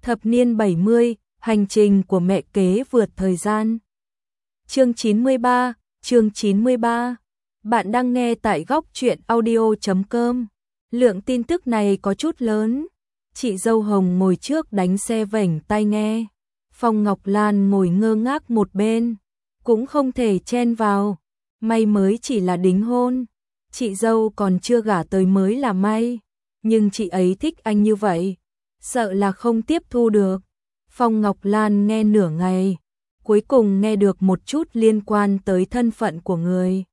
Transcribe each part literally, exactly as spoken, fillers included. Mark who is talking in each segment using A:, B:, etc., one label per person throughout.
A: Thập niên bảy mươi, hành trình của mẹ kế vượt thời gian. Chương chín mươi ba, chương chín mươi ba. Bạn đang nghe tại góc truyện audio chấm com. Lượng tin tức này có chút lớn. Chị dâu Hồng ngồi trước đánh xe vểnh tai nghe. Phong Ngọc Lan ngồi ngơ ngác một bên, cũng không thể chen vào. May mới chỉ là đính hôn, chị dâu còn chưa gả tới mới là may. Nhưng chị ấy thích anh như vậy, sợ là không tiếp thu được. Phong Ngọc Lan nghe nửa ngày, cuối cùng nghe được một chút liên quan tới thân phận của người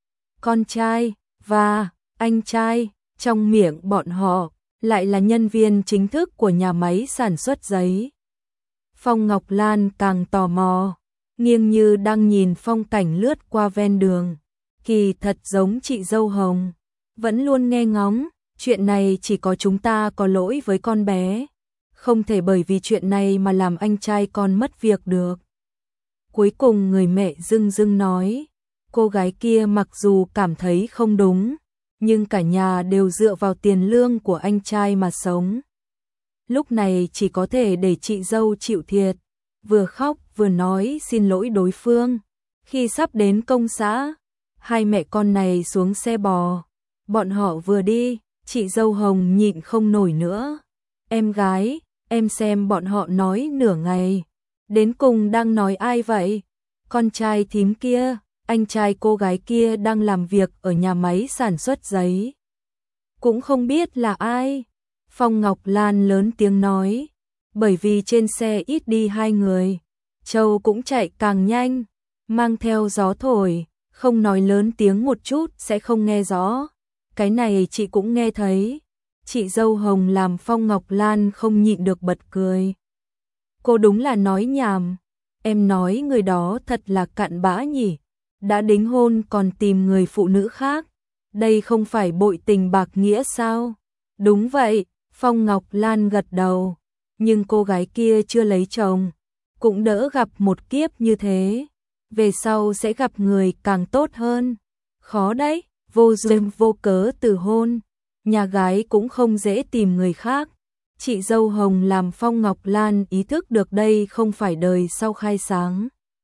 A: con trai và anh trai. Trong miệng bọn họ lại là nhân viên chính thức của nhà máy sản xuất giấy. Phong Ngọc Lan càng tò mò, nghiêng như đang nhìn phong cảnh lướt qua ven đường. Kỳ thật giống chị dâu Hồng, vẫn luôn nghe ngóng, chuyện này chỉ có chúng ta có lỗi với con bé. Không thể bởi vì chuyện này mà làm anh trai con mất việc được. Cuối cùng người mẹ dưng dưng nói, cô gái kia mặc dù cảm thấy không đúng, nhưng cả nhà đều dựa vào tiền lương của anh trai mà sống. Lúc này chỉ có thể để chị dâu chịu thiệt, vừa khóc vừa nói xin lỗi đối phương. Khi sắp đến công xã, hai mẹ con này xuống xe bò. Bọn họ vừa đi, chị dâu Hồng nhịn không nổi nữa. Em gái, em xem bọn họ nói nửa ngày, đến cùng đang nói ai vậy? Con trai thím kia, anh trai cô gái kia đang làm việc ở nhà máy sản xuất giấy. Cũng không biết là ai. Phong Ngọc Lan lớn tiếng nói, bởi vì trên xe ít đi hai người. Châu cũng chạy càng nhanh, mang theo gió thổi, không nói lớn tiếng một chút sẽ không nghe rõ. Cái này chị cũng nghe thấy. Chị dâu Hồng làm Phong Ngọc Lan không nhịn được bật cười. Cô đúng là nói nhảm. Em nói người đó thật là cặn bã nhỉ. Đã đính hôn còn tìm người phụ nữ khác. Đây không phải bội tình bạc nghĩa sao? Đúng vậy, Phong Ngọc Lan gật đầu. Nhưng cô gái kia chưa lấy chồng, cũng đỡ gặp một kiếp như thế. Về sau sẽ gặp người càng tốt hơn. Khó đấy, vô duyên vô cớ từ hôn. Nhà gái cũng không dễ tìm người khác. Chị dâu Hồng làm Phong Ngọc Lan ý thức được đây không phải đời sau khai sáng.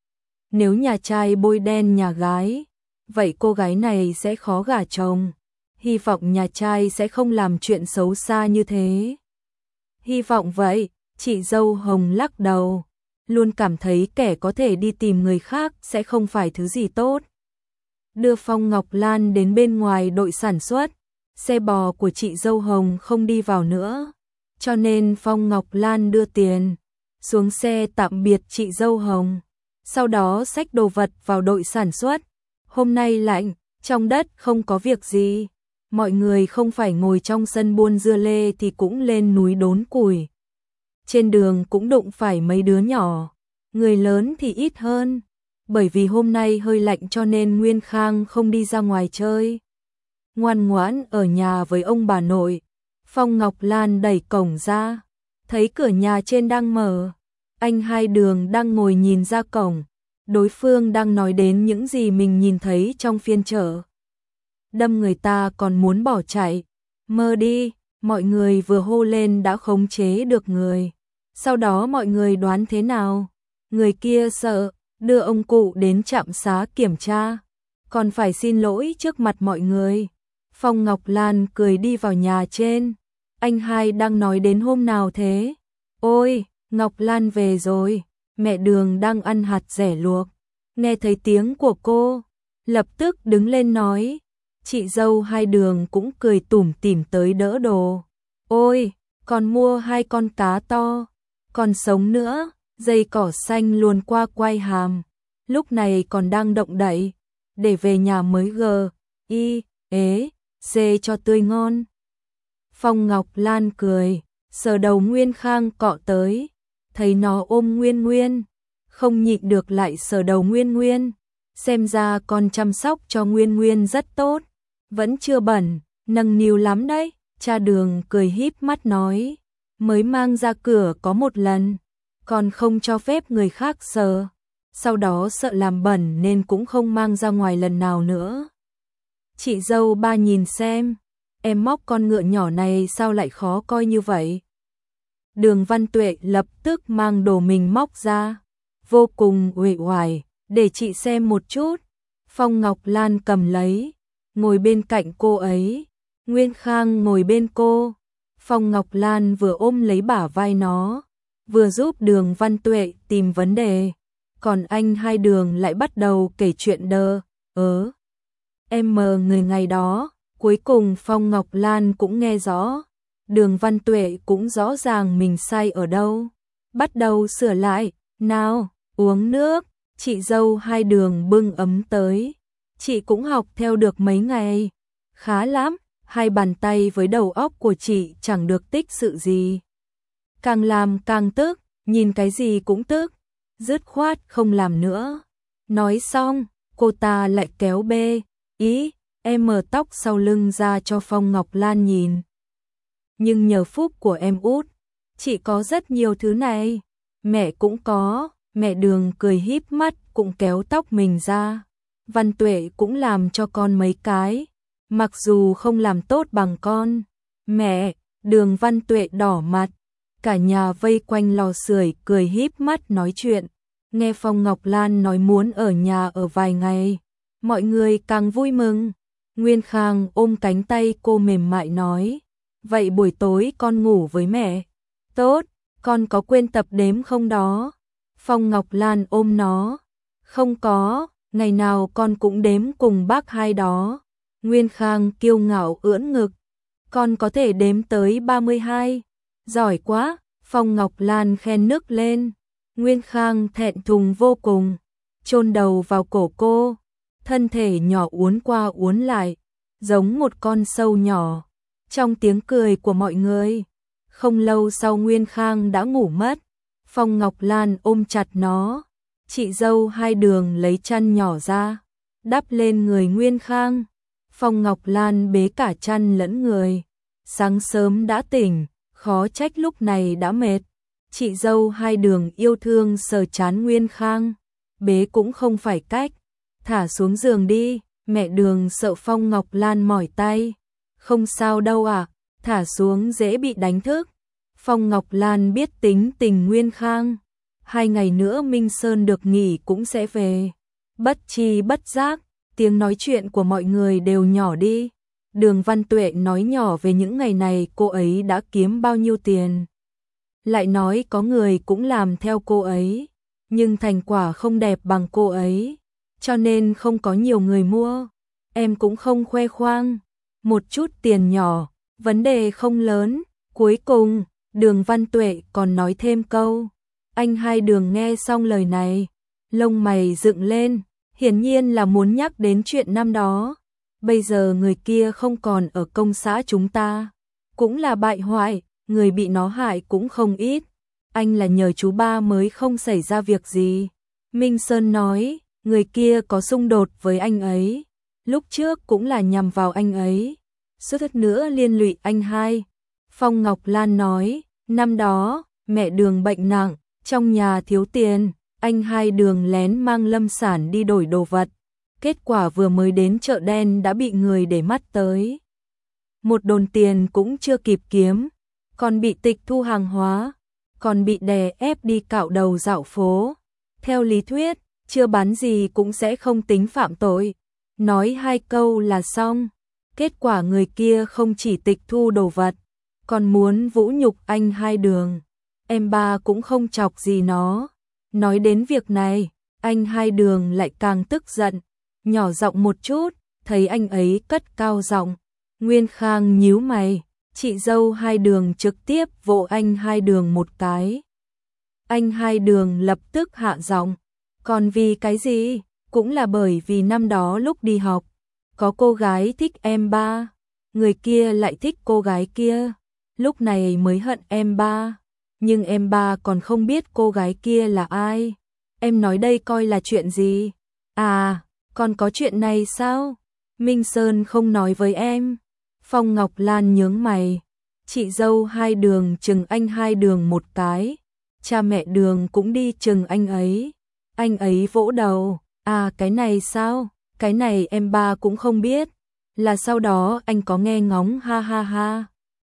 A: Nếu nhà trai bôi đen nhà gái, vậy cô gái này sẽ khó gả chồng. Hy vọng nhà trai sẽ không làm chuyện xấu xa như thế. Hy vọng vậy, chị dâu Hồng lắc đầu. Luôn cảm thấy kẻ có thể đi tìm người khác sẽ không phải thứ gì tốt. Đưa Phong Ngọc Lan đến bên ngoài đội sản xuất. Xe bò của chị dâu Hồng không đi vào nữa, cho nên Phong Ngọc Lan đưa tiền, xuống xe tạm biệt chị dâu Hồng, sau đó xách đồ vật vào đội sản xuất. Hôm nay lạnh, trong đất không có việc gì, mọi người không phải ngồi trong sân buôn dưa lê thì cũng lên núi đốn củi. Trên đường cũng đụng phải mấy đứa nhỏ, người lớn thì ít hơn, bởi vì hôm nay hơi lạnh cho nên Nguyên Khang không đi ra ngoài chơi. Ngoan ngoãn ở nhà với ông bà nội. Phong Ngọc Lan đẩy cổng ra, thấy cửa nhà trên đang mở. Anh Hai Đường đang ngồi nhìn ra cổng, đối phương đang nói đến những gì mình nhìn thấy trong phiên chợ. Đâm người ta còn muốn bỏ chạy. Mơ đi, mọi người vừa hô lên đã khống chế được người. Sau đó mọi người đoán thế nào? Người kia sợ, đưa ông cụ đến trạm xá kiểm tra, còn phải xin lỗi trước mặt mọi người. Phong Ngọc Lan cười đi vào nhà trên. Anh Hai đang nói đến hôm nào thế? Ôi, Ngọc Lan về rồi. Mẹ Đường đang ăn hạt dẻ luộc. Nghe thấy tiếng của cô, lập tức đứng lên nói. Chị dâu Hai Đường cũng cười tủm tỉm tới đỡ đồ. Ôi, còn mua hai con cá to, còn sống nữa. Dây cỏ xanh luồn qua quai hàm, lúc này còn đang động đậy, để về nhà mới gờ, y, ế, dê cho tươi ngon. Phong Ngọc Lan cười, sờ đầu Nguyên Khang cọ tới, thấy nó ôm Nguyên Nguyên, không nhịn được lại sờ đầu Nguyên Nguyên, xem ra con chăm sóc cho Nguyên Nguyên rất tốt, vẫn chưa bẩn, nâng niu lắm đấy. Cha Đường cười híp mắt nói, mới mang ra cửa có một lần, còn không cho phép người khác sờ, sau đó sợ làm bẩn nên cũng không mang ra ngoài lần nào nữa. Chị dâu Ba nhìn xem, em móc con ngựa nhỏ này sao lại khó coi như vậy? Đường Văn Tuệ lập tức mang đồ mình móc ra, vô cùng uể oải, để chị xem một chút. Phong Ngọc Lan cầm lấy, ngồi bên cạnh cô ấy. Nguyên Khang ngồi bên cô. Phong Ngọc Lan vừa ôm lấy bả vai nó, vừa giúp Đường Văn Tuệ tìm vấn đề. Còn anh hai Đường lại bắt đầu kể chuyện đơ, ớ. Em mờ người ngày đó, cuối cùng Phong Ngọc Lan cũng nghe rõ. Đường Văn Tuệ cũng rõ ràng mình sai ở đâu. Bắt đầu sửa lại, nào, uống nước. Chị dâu hai Đường bưng ấm tới. Chị cũng học theo được mấy ngày. Khá lắm, hai bàn tay với đầu óc của chị chẳng được tích sự gì. Càng làm càng tức, nhìn cái gì cũng tức. Dứt khoát không làm nữa. Nói xong, cô ta lại kéo bê, ý, em mở tóc sau lưng ra cho Phong Ngọc Lan nhìn. Nhưng nhờ phúc của em út, chị có rất nhiều thứ này. Mẹ cũng có, mẹ Đường cười híp mắt cũng kéo tóc mình ra. Văn Tuệ cũng làm cho con mấy cái, mặc dù không làm tốt bằng con. Mẹ, Đường Văn Tuệ đỏ mặt, cả nhà vây quanh lò sưởi cười híp mắt nói chuyện. Nghe Phong Ngọc Lan nói muốn ở nhà ở vài ngày, mọi người càng vui mừng. Nguyên Khang ôm cánh tay cô mềm mại nói, vậy buổi tối con ngủ với mẹ. Tốt, con có quên tập đếm không đó? Phong Ngọc Lan ôm nó, không có, ngày nào con cũng đếm cùng bác hai đó. Nguyên Khang kiêu ngạo ưỡn ngực, con có thể đếm tới ba mươi hai. Giỏi quá, Phong Ngọc Lan khen nức lên. Nguyên Khang thẹn thùng vô cùng, chôn đầu vào cổ cô, thân thể nhỏ uốn qua uốn lại, giống một con sâu nhỏ. Trong tiếng cười của mọi người, không lâu sau Nguyên Khang đã ngủ mất. Phong Ngọc Lan ôm chặt nó, chị dâu hai Đường lấy chăn nhỏ ra, đắp lên người Nguyên Khang. Phong Ngọc Lan bế cả chăn lẫn người, sáng sớm đã tỉnh, khó trách lúc này đã mệt. Chị dâu hai Đường yêu thương sờ chán Nguyên Khang, bế cũng không phải cách, thả xuống giường đi. Mẹ Đường sợ Phong Ngọc Lan mỏi tay, không sao đâu ạ, à, thả xuống dễ bị đánh thức. Phong Ngọc Lan biết tính tình Nguyên Khang, hai ngày nữa Minh Sơn được nghỉ cũng sẽ về. Bất chi bất giác, tiếng nói chuyện của mọi người đều nhỏ đi. Đường Văn Tuệ nói nhỏ về những ngày này cô ấy đã kiếm bao nhiêu tiền. Lại nói có người cũng làm theo cô ấy, nhưng thành quả không đẹp bằng cô ấy, cho nên không có nhiều người mua. Em cũng không khoe khoang, một chút tiền nhỏ, vấn đề không lớn. Cuối cùng, Đường Văn Tuệ còn nói thêm câu. Anh hai Đường nghe xong lời này, lông mày dựng lên, hiển nhiên là muốn nhắc đến chuyện năm đó. Bây giờ người kia không còn ở công xã chúng ta, cũng là bại hoại, người bị nó hại cũng không ít. Anh là nhờ chú ba mới không xảy ra việc gì. Minh Sơn nói, người kia có xung đột với anh ấy, lúc trước cũng là nhằm vào anh ấy, suýt chút nữa liên lụy anh hai. Phong Ngọc Lan nói, năm đó, mẹ Đường bệnh nặng, trong nhà thiếu tiền, anh hai Đường lén mang lâm sản đi đổi đồ vật. Kết quả vừa mới đến chợ đen đã bị người để mắt tới. Một đồn tiền cũng chưa kịp kiếm, còn bị tịch thu hàng hóa, còn bị đè ép đi cạo đầu dạo phố. Theo lý thuyết, chưa bán gì cũng sẽ không tính phạm tội. Nói hai câu là xong. Kết quả người kia không chỉ tịch thu đồ vật, còn muốn vũ nhục anh hai Đường. Em ba cũng không chọc gì nó. Nói đến việc này, anh hai Đường lại càng tức giận, nhỏ giọng một chút, thấy anh ấy cất cao giọng. Nguyên Khang nhíu mày, chị dâu hai Đường trực tiếp vỗ anh hai Đường một cái. Anh hai Đường lập tức hạ giọng, còn vì cái gì? Cũng là bởi vì năm đó lúc đi học, có cô gái thích em ba, người kia lại thích cô gái kia, lúc này mới hận em ba, nhưng em ba còn không biết cô gái kia là ai. Em nói đây coi là chuyện gì? À, còn có chuyện này sao? Minh Sơn không nói với em. Phong Ngọc Lan nhướng mày, chị dâu hai Đường chừng anh hai Đường một cái, cha mẹ Đường cũng đi chừng anh ấy. Anh ấy vỗ đầu, à cái này sao? Cái này em ba cũng không biết, là sau đó anh có nghe ngóng ha ha ha.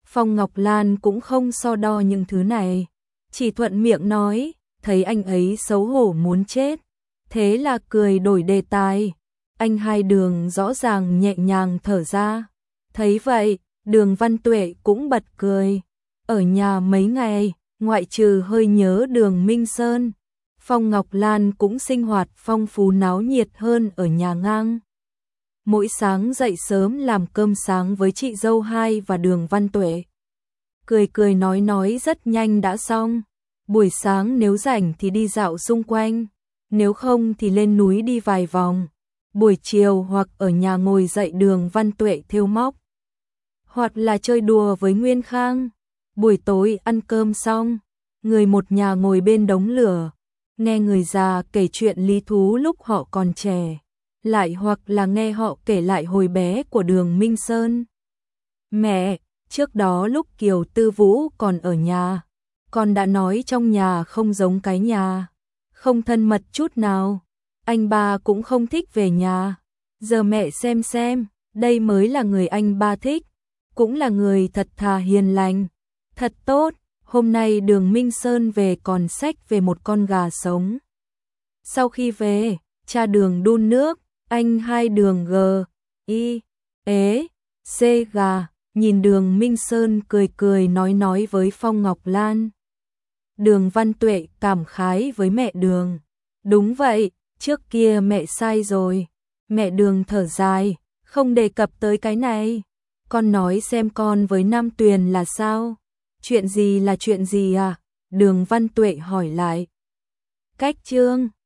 A: Phong Ngọc Lan cũng không so đo những thứ này, chỉ thuận miệng nói, thấy anh ấy xấu hổ muốn chết, thế là cười đổi đề tài. Anh Hai Đường rõ ràng nhẹ nhàng thở ra. Thấy vậy, Đường Văn Tuệ cũng bật cười. Ở nhà mấy ngày, ngoại trừ hơi nhớ Đường Minh Sơn, Phong Ngọc Lan cũng sinh hoạt phong phú náo nhiệt hơn ở nhà ngang. Mỗi sáng dậy sớm làm cơm sáng với chị dâu Hai và Đường Văn Tuệ. Cười cười nói nói rất nhanh đã xong. Buổi sáng nếu rảnh thì đi dạo xung quanh, nếu không thì lên núi đi vài vòng. Buổi chiều hoặc ở nhà ngồi dạy Đường Văn Tuệ thêu móc, hoặc là chơi đùa với Nguyên Khang. Buổi tối ăn cơm xong, người một nhà ngồi bên đống lửa, nghe người già kể chuyện lý thú lúc họ còn trẻ, lại hoặc là nghe họ kể lại hồi bé của Đường Minh Sơn. Mẹ, trước đó lúc Kiều Tư Vũ còn ở nhà, con đã nói trong nhà không giống cái nhà, không thân mật chút nào. Anh ba cũng không thích về nhà. Giờ mẹ xem xem, đây mới là người anh ba thích, cũng là người thật thà hiền lành, thật tốt. Hôm nay Đường Minh Sơn về còn xách về một con gà sống. Sau khi về, cha Đường đun nước, anh Hai Đường g, i, ế, c gà, nhìn Đường Minh Sơn cười cười nói nói với Phong Ngọc Lan. Đường Văn Tuệ cảm khái với mẹ Đường. Đúng vậy, trước kia mẹ sai rồi. Mẹ Đường thở dài, không đề cập tới cái này. Con nói xem con với Nam Tuyền là sao? Chuyện gì là chuyện gì à? Đường Văn Tuệ hỏi lại. Cách Trương